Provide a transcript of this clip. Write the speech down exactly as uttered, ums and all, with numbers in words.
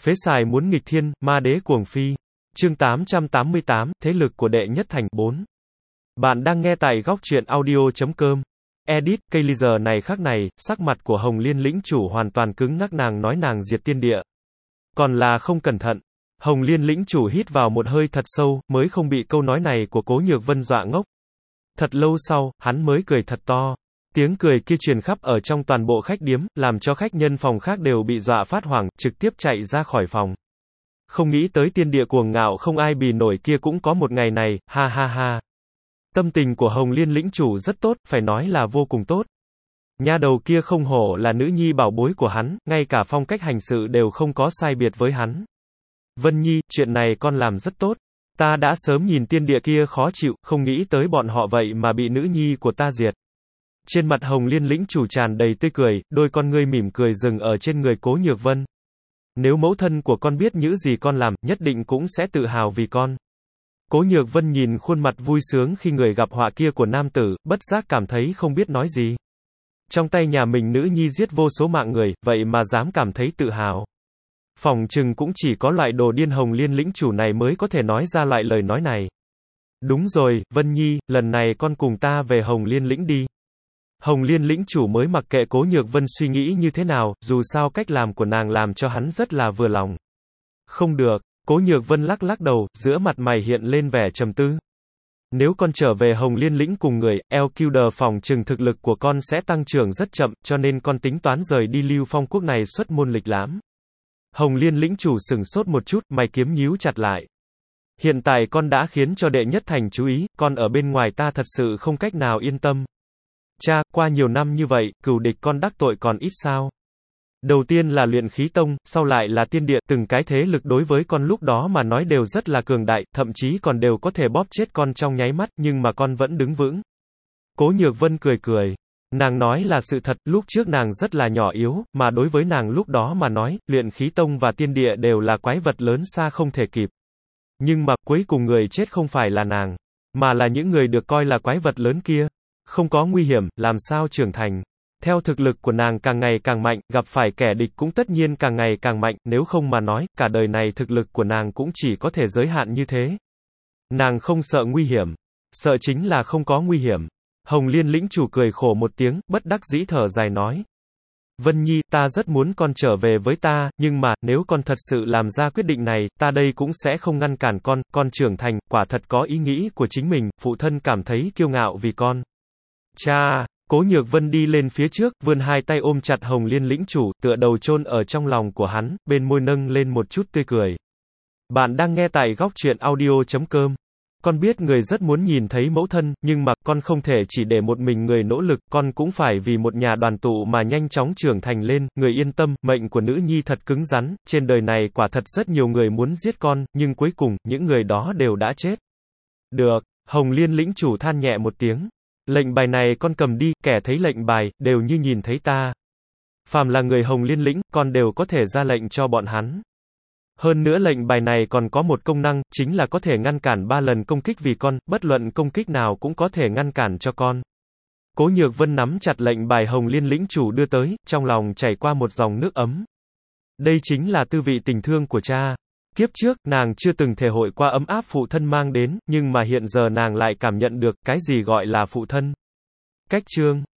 Phế xài muốn nghịch thiên, ma đế cuồng phi. Chương tám trăm tám mươi tám, thế lực của đệ nhất thành, bốn. Bạn đang nghe tại góc truyện audio chấm com. Edit, cây ly giờ này khác này, sắc mặt của Hồng Liên lĩnh chủ hoàn toàn cứng ngắc, nàng nói nàng diệt tiên địa. Còn là không cẩn thận. Hồng Liên lĩnh chủ hít vào một hơi thật sâu, mới không bị câu nói này của Cố Nhược Vân dọa ngốc. Thật lâu sau, hắn mới cười thật to. Tiếng cười kia truyền khắp ở trong toàn bộ khách điếm, làm cho khách nhân phòng khác đều bị dọa phát hoảng, trực tiếp chạy ra khỏi phòng. Không nghĩ tới tiên địa cuồng ngạo không ai bì nổi kia cũng có một ngày này, ha ha ha. Tâm tình của Hồng Liên lĩnh chủ rất tốt, phải nói là vô cùng tốt. Nha đầu kia không hổ là nữ nhi bảo bối của hắn, ngay cả phong cách hành sự đều không có sai biệt với hắn. Vân Nhi, chuyện này con làm rất tốt. Ta đã sớm nhìn tiên địa kia khó chịu, không nghĩ tới bọn họ vậy mà bị nữ nhi của ta diệt. Trên mặt Hồng Liên lĩnh chủ tràn đầy tươi cười, đôi con ngươi mỉm cười dừng ở trên người Cố Nhược Vân. Nếu mẫu thân của con biết những gì con làm, nhất định cũng sẽ tự hào vì con. Cố Nhược Vân nhìn khuôn mặt vui sướng khi người gặp họa kia của nam tử, bất giác cảm thấy không biết nói gì. Trong tay nhà mình nữ nhi giết vô số mạng người, vậy mà dám cảm thấy tự hào. Phỏng chừng cũng chỉ có loại đồ điên Hồng Liên lĩnh chủ này mới có thể nói ra loại lời nói này. Đúng rồi, Vân Nhi, lần này con cùng ta về Hồng Liên lĩnh đi. Hồng Liên lĩnh chủ mới mặc kệ Cố Nhược Vân suy nghĩ như thế nào, dù sao cách làm của nàng làm cho hắn rất là vừa lòng. Không được, Cố Nhược Vân lắc lắc đầu, giữa mặt mày hiện lên vẻ trầm tư. Nếu con trở về Hồng Liên lĩnh cùng người, El Kilder phòng trừng thực lực của con sẽ tăng trưởng rất chậm, cho nên con tính toán rời đi Lưu Phong quốc này xuất môn lịch lãm. Hồng Liên lĩnh chủ sừng sốt một chút, mày kiếm nhíu chặt lại. Hiện tại con đã khiến cho đệ nhất thành chú ý, con ở bên ngoài ta thật sự không cách nào yên tâm. Cha, qua nhiều năm như vậy, cừu địch con đắc tội còn ít sao? Đầu tiên là luyện khí tông, sau lại là tiên địa, từng cái thế lực đối với con lúc đó mà nói đều rất là cường đại, thậm chí còn đều có thể bóp chết con trong nháy mắt, nhưng mà con vẫn đứng vững. Cố Nhược Vân cười cười. Nàng nói là sự thật, lúc trước nàng rất là nhỏ yếu, mà đối với nàng lúc đó mà nói, luyện khí tông và tiên địa đều là quái vật lớn xa không thể kịp. Nhưng mà, cuối cùng người chết không phải là nàng, mà là những người được coi là quái vật lớn kia. Không có nguy hiểm, làm sao trưởng thành. Theo thực lực của nàng càng ngày càng mạnh, gặp phải kẻ địch cũng tất nhiên càng ngày càng mạnh, nếu không mà nói, cả đời này thực lực của nàng cũng chỉ có thể giới hạn như thế. Nàng không sợ nguy hiểm. Sợ chính là không có nguy hiểm. Hồng Liên lĩnh chủ cười khổ một tiếng, bất đắc dĩ thở dài nói. Vân Nhi, ta rất muốn con trở về với ta, nhưng mà, nếu con thật sự làm ra quyết định này, ta đây cũng sẽ không ngăn cản con, con trưởng thành, quả thật có ý nghĩ của chính mình, phụ thân cảm thấy kiêu ngạo vì con. Cha, Cố Nhược Vân đi lên phía trước, vươn hai tay ôm chặt Hồng Liên lĩnh chủ, tựa đầu chôn ở trong lòng của hắn, bên môi nâng lên một chút tươi cười. Bạn đang nghe tại góc truyện audio chấm com. Con biết người rất muốn nhìn thấy mẫu thân, nhưng mà, con không thể chỉ để một mình người nỗ lực, con cũng phải vì một nhà đoàn tụ mà nhanh chóng trưởng thành lên, người yên tâm, mệnh của nữ nhi thật cứng rắn, trên đời này quả thật rất nhiều người muốn giết con, nhưng cuối cùng, những người đó đều đã chết. Được, Hồng Liên lĩnh chủ than nhẹ một tiếng. Lệnh bài này con cầm đi, kẻ thấy lệnh bài, đều như nhìn thấy ta. Phàm là người Hồng Liên lĩnh, con đều có thể ra lệnh cho bọn hắn. Hơn nữa lệnh bài này còn có một công năng, chính là có thể ngăn cản ba lần công kích vì con, bất luận công kích nào cũng có thể ngăn cản cho con. Cố Nhược Vân nắm chặt lệnh bài Hồng Liên lĩnh chủ đưa tới, trong lòng chảy qua một dòng nước ấm. Đây chính là tư vị tình thương của cha. Kiếp trước, nàng chưa từng thể hội qua ấm áp phụ thân mang đến, nhưng mà hiện giờ nàng lại cảm nhận được, cái gì gọi là phụ thân. Cách chương